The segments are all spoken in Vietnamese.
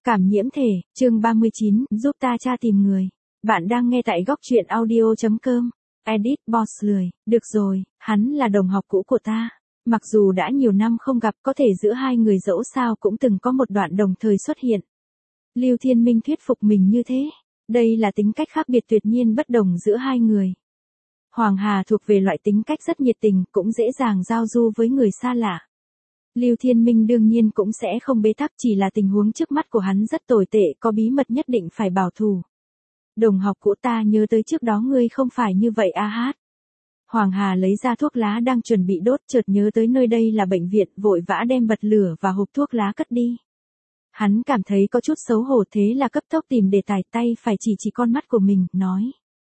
Cảm nhiễm thể, chương 39, giúp ta tra tìm người. Bạn đang nghe tại góc truyện audio.com. Edit Boss lười. Được rồi, hắn là đồng học cũ của ta. Mặc dù đã nhiều năm không gặp, có thể giữa hai người dẫu sao cũng từng có một đoạn đồng thời xuất hiện. Lưu Thiên Minh thuyết phục mình như thế. Đây là tính cách khác biệt tuyệt nhiên bất đồng giữa hai người. Hoàng Hà thuộc về loại tính cách rất nhiệt tình, cũng dễ dàng giao du với người xa lạ. Lưu Thiên Minh đương nhiên cũng sẽ không bế tắc, chỉ là tình huống trước mắt của hắn rất tồi tệ, có bí mật nhất định phải bảo thủ. Đồng học cũ, ta nhớ tới trước đó ngươi không phải như vậy a hát. Hoàng Hà lấy ra thuốc lá đang chuẩn bị đốt, chợt nhớ tới nơi đây là bệnh viện, vội vã đem bật lửa và hộp thuốc lá cất đi. Hắn cảm thấy có chút xấu hổ, thế là cấp tốc tìm đề tài, tay phải chỉ con mắt của mình, nói.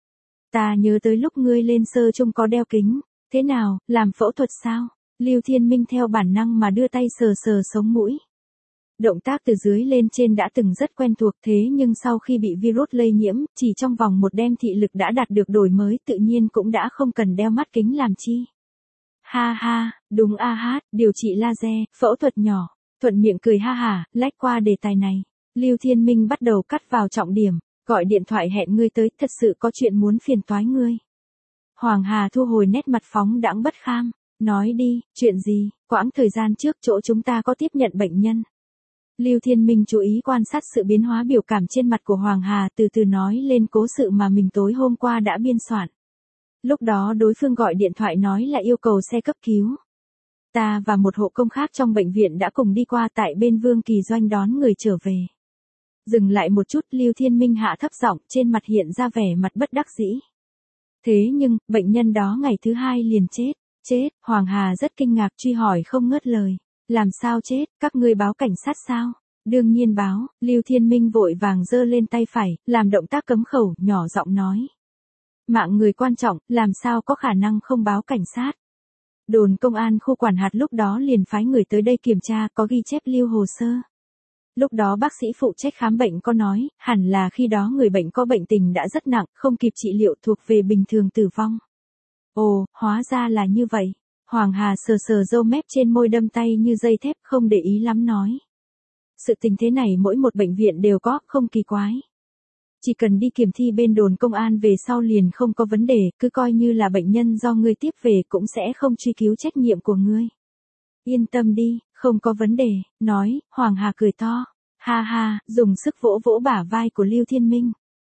Ta nhớ tới lúc ngươi lên sơ chung có đeo kính, thế nào, làm phẫu thuật sao? Lưu Thiên Minh theo bản năng mà đưa tay sờ sờ sống mũi. Động tác từ dưới lên trên đã từng rất quen thuộc, thế nhưng sau khi bị virus lây nhiễm, chỉ trong vòng một đêm thị lực đã đạt được đổi mới, tự nhiên cũng đã không cần đeo mắt kính làm chi. Ha ha, đúng a hát, điều trị laser, phẫu thuật nhỏ. Thuận miệng cười ha hả, lách qua đề tài này. Lưu Thiên Minh bắt đầu cắt vào trọng điểm, gọi điện thoại hẹn ngươi tới, thật sự có chuyện muốn phiền toái ngươi. Hoàng Hà thu hồi nét mặt phóng đãng bất kham. Nói đi, chuyện gì? Quãng thời gian trước chỗ chúng ta có tiếp nhận bệnh nhân. Lưu Thiên Minh chú ý quan sát sự biến hóa biểu cảm trên mặt của Hoàng Hà, từ từ nói lên cố sự mà mình tối hôm qua đã biên soạn. Lúc đó đối phương gọi điện thoại nói là yêu cầu xe cấp cứu. Ta và một hộ công khác trong bệnh viện đã cùng đi qua tại bên Vương Kỳ Doanh đón người trở về. Dừng lại một chút, Lưu Thiên Minh hạ thấp giọng, trên mặt hiện ra vẻ mặt bất đắc dĩ. Thế nhưng, bệnh nhân đó ngày thứ hai liền chết. Chết, Hoàng Hà rất kinh ngạc, truy hỏi không ngớt lời. Làm sao chết, các ngươi báo cảnh sát sao? Đương nhiên báo. Lưu Thiên Minh vội vàng giơ lên tay phải, làm động tác cấm khẩu, nhỏ giọng nói. Mạng người quan trọng, làm sao có khả năng không báo cảnh sát? Đồn công an khu quản hạt lúc đó liền phái người tới đây kiểm tra, có ghi chép lưu hồ sơ. Lúc đó bác sĩ phụ trách khám bệnh có nói, hẳn là khi đó người bệnh có bệnh tình đã rất nặng, không kịp trị liệu, thuộc về bình thường tử vong. Ồ, hóa ra là như vậy. Hoàng Hà sờ sờ râu mép trên môi, đâm tay như dây thép, không để ý lắm nói. Sự tình thế này mỗi một bệnh viện đều có, không kỳ quái. Chỉ cần đi kiểm thi bên đồn công an về sau liền không có vấn đề, cứ coi như là bệnh nhân do ngươi tiếp về cũng sẽ không truy cứu trách nhiệm của ngươi. Yên tâm đi, không có vấn đề, nói. Hoàng Hà cười to. Ha ha, dùng sức vỗ vỗ bả vai của Lưu Thiên Minh.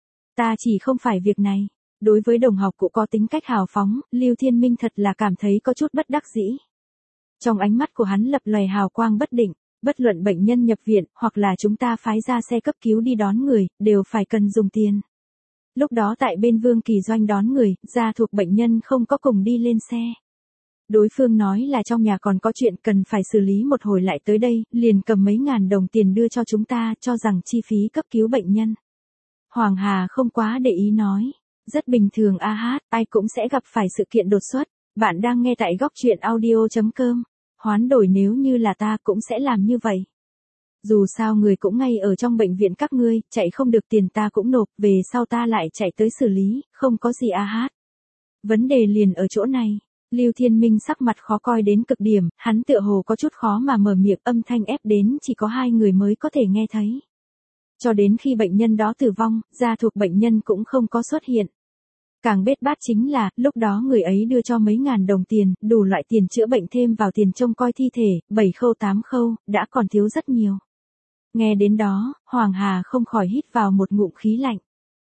Ta chỉ không phải việc này. Đối với đồng học cũ có tính cách hào phóng, Lưu Thiên Minh thật là cảm thấy có chút bất đắc dĩ. Trong ánh mắt của hắn lập lòe hào quang bất định, bất luận bệnh nhân nhập viện, hoặc là chúng ta phái ra xe cấp cứu đi đón người, đều phải cần dùng tiền. Lúc đó tại bên Vương Kỳ Doanh đón người, gia thuộc bệnh nhân không có cùng đi lên xe. Đối phương nói là trong nhà còn có chuyện cần phải xử lý một hồi lại tới đây, liền cầm mấy ngàn đồng tiền đưa cho chúng ta, cho rằng chi phí cấp cứu bệnh nhân. Hoàng Hà không quá để ý nói. Rất bình thường a hát, ai cũng sẽ gặp phải sự kiện đột xuất. Bạn đang nghe tại góc truyện audio.com. Hoán đổi nếu như là ta cũng sẽ làm như vậy. Dù sao người cũng ngay ở trong bệnh viện các ngươi, chạy không được tiền ta cũng nộp, về sau ta lại chạy tới xử lý, không có gì a hát. Vấn đề liền ở chỗ này. Lưu Thiên Minh sắc mặt khó coi đến cực điểm, hắn tựa hồ có chút khó mà mở miệng, âm thanh ép đến chỉ có hai người mới có thể nghe thấy. Cho đến khi bệnh nhân đó tử vong, gia thuộc bệnh nhân cũng không có xuất hiện. Càng bết bát chính là, lúc đó người ấy đưa cho mấy ngàn đồng tiền, đủ loại tiền chữa bệnh thêm vào tiền trông coi thi thể, 7 khâu 8 khâu, đã còn thiếu rất nhiều. Nghe đến đó, Hoàng Hà không khỏi hít vào một ngụm khí lạnh.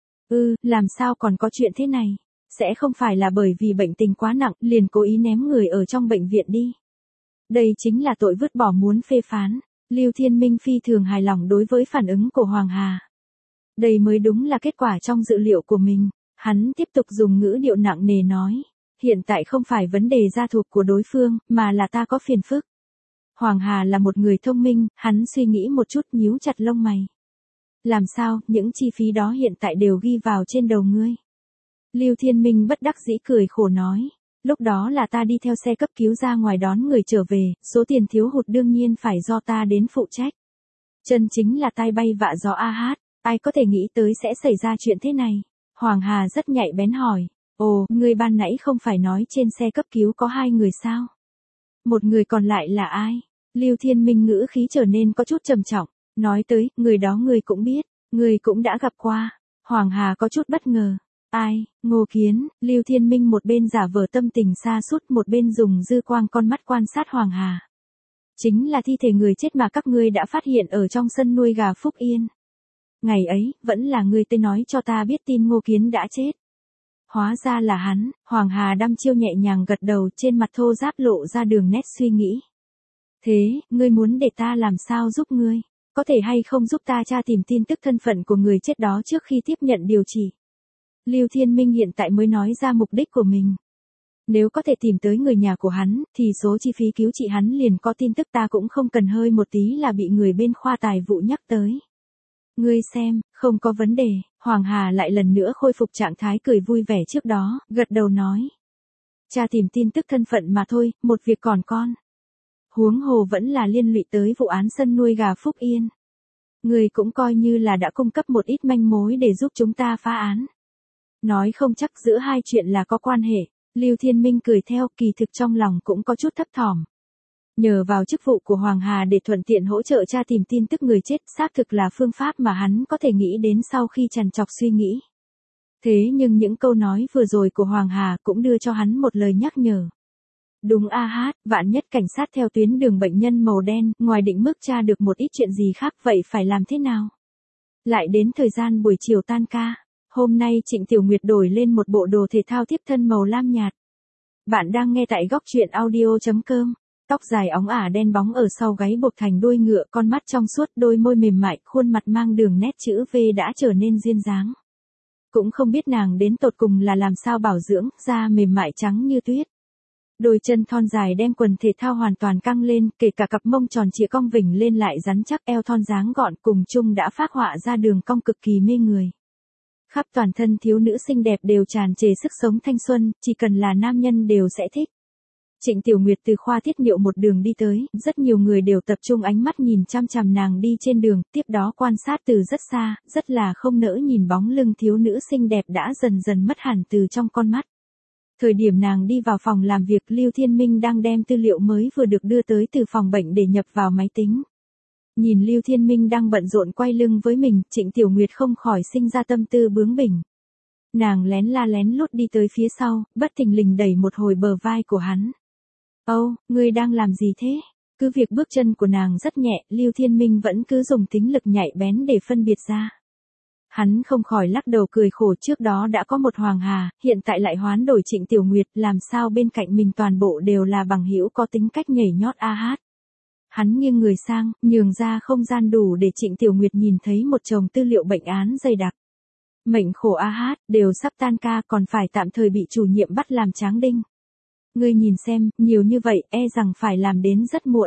Làm sao còn có chuyện thế này? Sẽ không phải là bởi vì bệnh tình quá nặng, liền cố ý ném người ở trong bệnh viện đi. Đây chính là tội vứt bỏ muốn phê phán. Lưu Thiên Minh phi thường hài lòng đối với phản ứng của Hoàng Hà. Đây mới đúng là kết quả trong dự liệu của mình. Hắn tiếp tục dùng ngữ điệu nặng nề nói. Hiện tại không phải vấn đề gia thuộc của đối phương, mà là ta có phiền phức. Hoàng Hà là một người thông minh, hắn suy nghĩ một chút, nhíu chặt lông mày. Làm sao, những chi phí đó hiện tại đều ghi vào trên đầu ngươi. Lưu Thiên Minh bất đắc dĩ cười khổ nói. Lúc đó là ta đi theo xe cấp cứu ra ngoài đón người trở về, số tiền thiếu hụt đương nhiên phải do ta đến phụ trách. Chân chính là tai bay vạ gió a hát, ai có thể nghĩ tới sẽ xảy ra chuyện thế này. Hoàng Hà rất nhạy bén hỏi. Ồ, người ban nãy không phải nói trên xe cấp cứu có 2 người sao? Một người còn lại là ai? Lưu Thiên Minh ngữ khí trở nên có chút trầm trọng. Nói tới, người đó ngươi cũng biết, ngươi cũng đã gặp qua. Hoàng Hà có chút bất ngờ. Ai, Ngô Kiến, Lưu Thiên Minh một bên giả vờ tâm tình xa sút một bên dùng dư quang con mắt quan sát Hoàng Hà. Chính là thi thể người chết mà các ngươi đã phát hiện ở trong sân nuôi gà Phúc Yên. Ngày ấy, vẫn là ngươi tới nói cho ta biết tin Ngô Kiến đã chết. Hóa ra là hắn. Hoàng Hà đăm chiêu nhẹ nhàng gật đầu, trên mặt thô ráp lộ ra đường nét suy nghĩ. Thế, ngươi muốn để ta làm sao giúp ngươi? Có thể hay không giúp ta tra tìm tin tức thân phận của người chết đó trước khi tiếp nhận điều trị? Lưu Thiên Minh hiện tại mới nói ra mục đích của mình. Nếu có thể tìm tới người nhà của hắn, thì số chi phí cứu trị hắn liền có tin tức, ta cũng không cần hơi một tí là bị người bên khoa tài vụ nhắc tới. Ngươi xem, không có vấn đề. Hoàng Hà lại lần nữa khôi phục trạng thái cười vui vẻ trước đó, gật đầu nói. Cha tìm tin tức thân phận mà thôi, một việc còn con. Huống hồ vẫn là liên lụy tới vụ án sân nuôi gà Phúc Yên. Ngươi cũng coi như là đã cung cấp một ít manh mối để giúp chúng ta phá án. Nói không chắc giữa hai chuyện là có quan hệ. Lưu Thiên Minh cười theo, kỳ thực trong lòng cũng có chút thấp thỏm. Nhờ vào chức vụ của Hoàng Hà để thuận tiện hỗ trợ cha tìm tin tức người chết, xác thực là phương pháp mà hắn có thể nghĩ đến sau khi trằn trọc suy nghĩ. Thế nhưng những câu nói vừa rồi của Hoàng Hà cũng đưa cho hắn một lời nhắc nhở. Đúng vạn nhất cảnh sát theo tuyến đường bệnh nhân màu đen, ngoài định mức tra được một ít chuyện gì khác, vậy phải làm thế nào? Lại đến thời gian buổi chiều tan ca. Hôm nay Trịnh Tiểu Nguyệt đổi lên một bộ đồ thể thao tiếp thân màu lam nhạt. Bạn đang nghe tại góc truyện audio.com. Tóc dài óng ả đen bóng ở sau gáy buộc thành đuôi ngựa, con mắt trong suốt, đôi môi mềm mại, khuôn mặt mang đường nét chữ V đã trở nên duyên dáng. Cũng không biết nàng đến tột cùng là làm sao bảo dưỡng, da mềm mại trắng như tuyết. Đôi chân thon dài đem quần thể thao hoàn toàn căng lên, kể cả cặp mông tròn trịa cong vểnh lên lại rắn chắc, eo thon dáng gọn cùng chung đã phác họa ra đường cong cực kỳ mê người. Khắp toàn thân thiếu nữ xinh đẹp đều tràn trề sức sống thanh xuân, chỉ cần là nam nhân đều sẽ thích. Trịnh Tiểu Nguyệt từ khoa thiết niệu một đường đi tới, rất nhiều người đều tập trung ánh mắt nhìn chăm chằm nàng đi trên đường, tiếp đó quan sát từ rất xa, rất là không nỡ nhìn bóng lưng thiếu nữ xinh đẹp đã dần dần mất hẳn từ trong con mắt. Thời điểm nàng đi vào phòng làm việc, Lưu Thiên Minh đang đem tư liệu mới vừa được đưa tới từ phòng bệnh để nhập vào máy tính. Nhìn Lưu Thiên Minh đang bận rộn quay lưng với mình, Trịnh Tiểu Nguyệt không khỏi sinh ra tâm tư bướng bỉnh. Nàng lén la lén lút đi tới phía sau, bất thình lình đẩy một hồi bờ vai của hắn. Ngươi đang làm gì thế? Cứ việc bước chân của nàng rất nhẹ, Lưu Thiên Minh vẫn cứ dùng tính lực nhạy bén để phân biệt ra. Hắn không khỏi lắc đầu cười khổ, trước đó đã có một Hoàng Hà, hiện tại lại hoán đổi Trịnh Tiểu Nguyệt, làm sao bên cạnh mình toàn bộ đều là bằng hữu có tính cách nhảy nhót Hắn nghiêng người sang, nhường ra không gian đủ để Trịnh Tiểu Nguyệt nhìn thấy một chồng tư liệu bệnh án dày đặc. Mệnh khổ đều sắp tan ca, còn phải tạm thời bị chủ nhiệm bắt làm tráng đinh. Ngươi nhìn xem, nhiều như vậy, e rằng phải làm đến rất muộn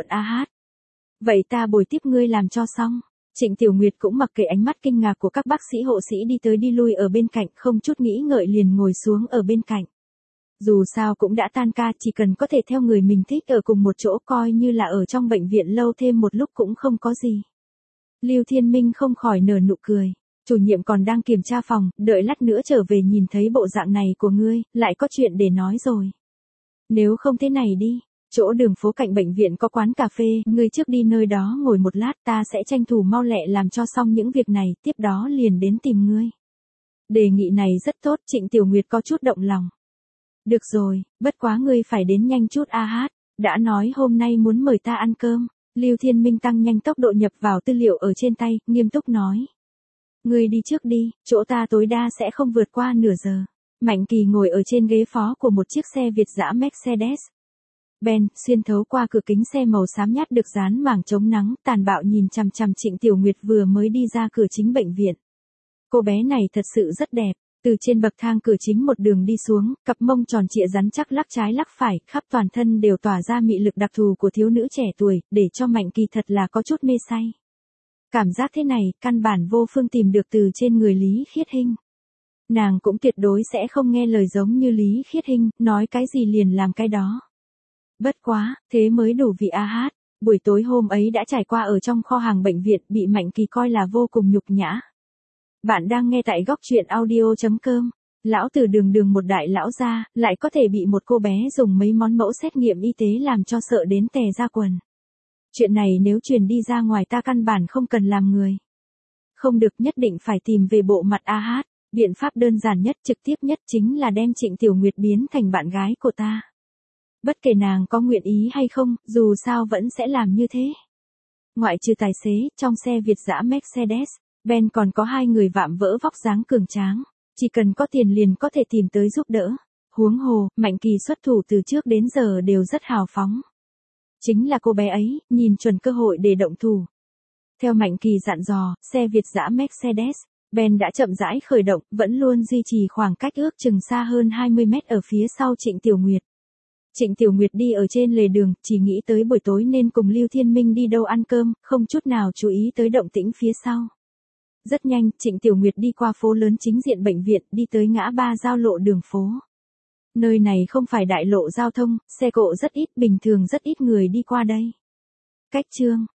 Vậy ta bồi tiếp ngươi làm cho xong. Trịnh Tiểu Nguyệt cũng mặc kệ ánh mắt kinh ngạc của các bác sĩ hộ sĩ đi tới đi lui ở bên cạnh, không chút nghĩ ngợi liền ngồi xuống ở bên cạnh. Dù sao cũng đã tan ca, chỉ cần có thể theo người mình thích ở cùng một chỗ, coi như là ở trong bệnh viện lâu thêm một lúc cũng không có gì. Lưu Thiên Minh không khỏi nở nụ cười. Chủ nhiệm còn đang kiểm tra phòng, đợi lát nữa trở về nhìn thấy bộ dạng này của ngươi, lại có chuyện để nói rồi. Nếu không thế này đi, chỗ đường phố cạnh bệnh viện có quán cà phê, ngươi trước đi nơi đó ngồi một lát, ta sẽ tranh thủ mau lẹ làm cho xong những việc này, tiếp đó liền đến tìm ngươi. Đề nghị này rất tốt, Trịnh Tiểu Nguyệt có chút động lòng. Được rồi, bất quá ngươi phải đến nhanh chút đã nói hôm nay muốn mời ta ăn cơm. Lưu Thiên Minh tăng nhanh tốc độ nhập vào tư liệu ở trên tay, nghiêm túc nói. Ngươi đi trước đi, chỗ ta tối đa sẽ không vượt qua nửa giờ. Mạnh Kỳ ngồi ở trên ghế phó của một chiếc xe Việt dã Mercedes Benz, xuyên thấu qua cửa kính xe màu xám nhát được dán màng chống nắng, tàn bạo nhìn chằm chằm Trịnh Tiểu Nguyệt vừa mới đi ra cửa chính bệnh viện. Cô bé này thật sự rất đẹp, từ trên bậc thang cửa chính một đường đi xuống, cặp mông tròn trịa rắn chắc lắc trái lắc phải, khắp toàn thân đều tỏa ra mị lực đặc thù của thiếu nữ trẻ tuổi, để cho Mạnh Kỳ thật là có chút mê say. Cảm giác thế này, căn bản vô phương tìm được từ trên người Lý Khiết Hinh. Nàng cũng tuyệt đối sẽ không nghe lời giống như Lý Khiết Hinh, nói cái gì liền làm cái đó. Bất quá, thế mới đủ vị buổi tối hôm ấy đã trải qua ở trong kho hàng bệnh viện, bị Mạnh Kỳ coi là vô cùng nhục nhã. Bạn đang nghe tại góc truyện audio.com. Lão Từ đường một đại lão gia, lại có thể bị một cô bé dùng mấy món mẫu xét nghiệm y tế làm cho sợ đến tè ra quần. Chuyện này nếu truyền đi ra ngoài ta căn bản không cần làm người. Không được, nhất định phải tìm về bộ mặt A Hát. Biện pháp đơn giản nhất, trực tiếp nhất chính là đem Trịnh Tiểu Nguyệt biến thành bạn gái của ta. Bất kể nàng có nguyện ý hay không, dù sao vẫn sẽ làm như thế. Ngoại trừ tài xế, trong xe Việt dã Mercedes-Benz còn có 2 người vạm vỡ vóc dáng cường tráng. Chỉ cần có tiền liền có thể tìm tới giúp đỡ. Huống hồ, Mạnh Kỳ xuất thủ từ trước đến giờ đều rất hào phóng. Chính là cô bé ấy, nhìn chuẩn cơ hội để động thủ. Theo Mạnh Kỳ dặn dò, xe Việt dã Mercedes-Benz đã chậm rãi khởi động, vẫn luôn duy trì khoảng cách ước chừng xa hơn 20 mét ở phía sau Trịnh Tiểu Nguyệt. Trịnh Tiểu Nguyệt đi ở trên lề đường, chỉ nghĩ tới buổi tối nên cùng Lưu Thiên Minh đi đâu ăn cơm, không chút nào chú ý tới động tĩnh phía sau. Rất nhanh, Trịnh Tiểu Nguyệt đi qua phố lớn chính diện bệnh viện, đi tới ngã ba giao lộ đường phố. Nơi này không phải đại lộ giao thông, xe cộ rất ít, bình thường rất ít người đi qua đây. Cách chương